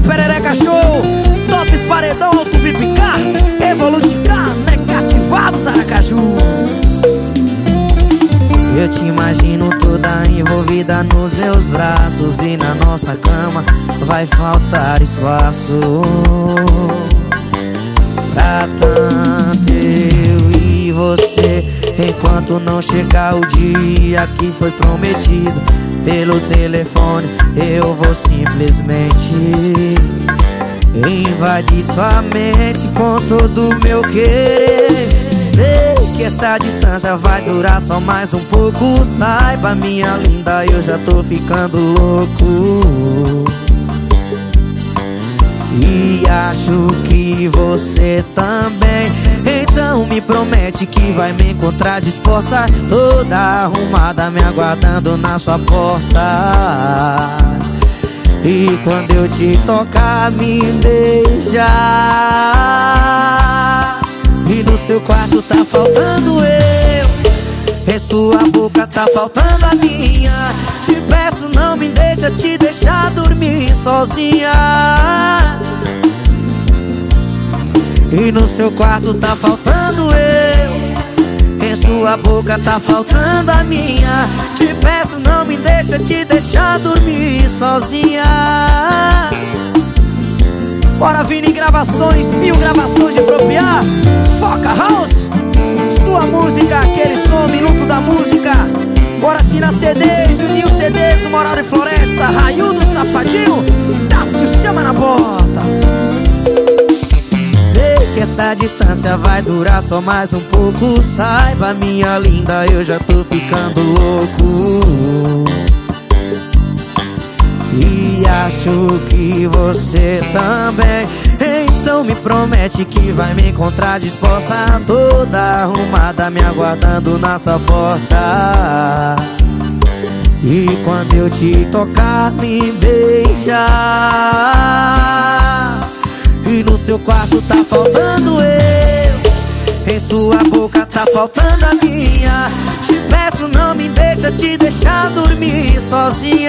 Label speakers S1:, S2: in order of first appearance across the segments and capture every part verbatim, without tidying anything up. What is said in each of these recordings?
S1: Perereca Show, Tops Paredão, Auto V I P Car, Evolution Car, Negativados Aracaju. Eu te imagino toda envolvida nos seus braços, e na nossa cama vai faltar espaço pra tanto eu e você. Enquanto não chegar o dia que foi prometido pelo telefone, eu vou simplesmente invadir sua mente com todo o meu querer. Sei que essa distância vai durar só mais um pouco. Saiba, minha linda, eu já tô ficando louco, e acho que você também. Então me promete que vai me encontrar disposta, toda arrumada, me aguardando na sua porta. E quando eu te tocar, me beijar. E no seu quarto tá faltando eu, em sua boca tá faltando a minha. Te peço, não me deixa te deixar dormir sozinha. E no seu quarto tá faltando eu, em sua boca tá faltando a minha. Te peço, não me deixa te deixar dormir sozinha. Bora, Vini Gravações, Pio Gravações de Apropriar, Foca House, sua música, aquele som, minuto da música. Bora assinar C Ds, Juninho C Ds, Moral de Floresta, Raiudo Safadinho, Tássio chama na bota. Sei que essa distância vai durar só mais um pouco. Saiba, minha linda, eu já tô ficando louco, e acho que você também. Então me promete que vai me encontrar disposta, toda arrumada, me aguardando na sua porta. E quando eu te tocar, me beijar. E no seu quarto tá faltando eu, em sua boca tá faltando a minha. Te peço, não me deixa te deixar dormir sozinha.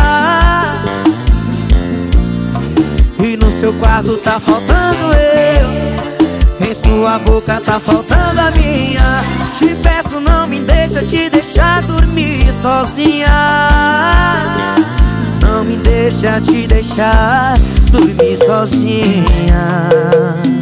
S1: E no seu quarto tá faltando eu, em sua boca tá faltando a minha. Te peço, não me deixa te deixar dormir sozinha. Não me deixa te deixar dormir sozinha.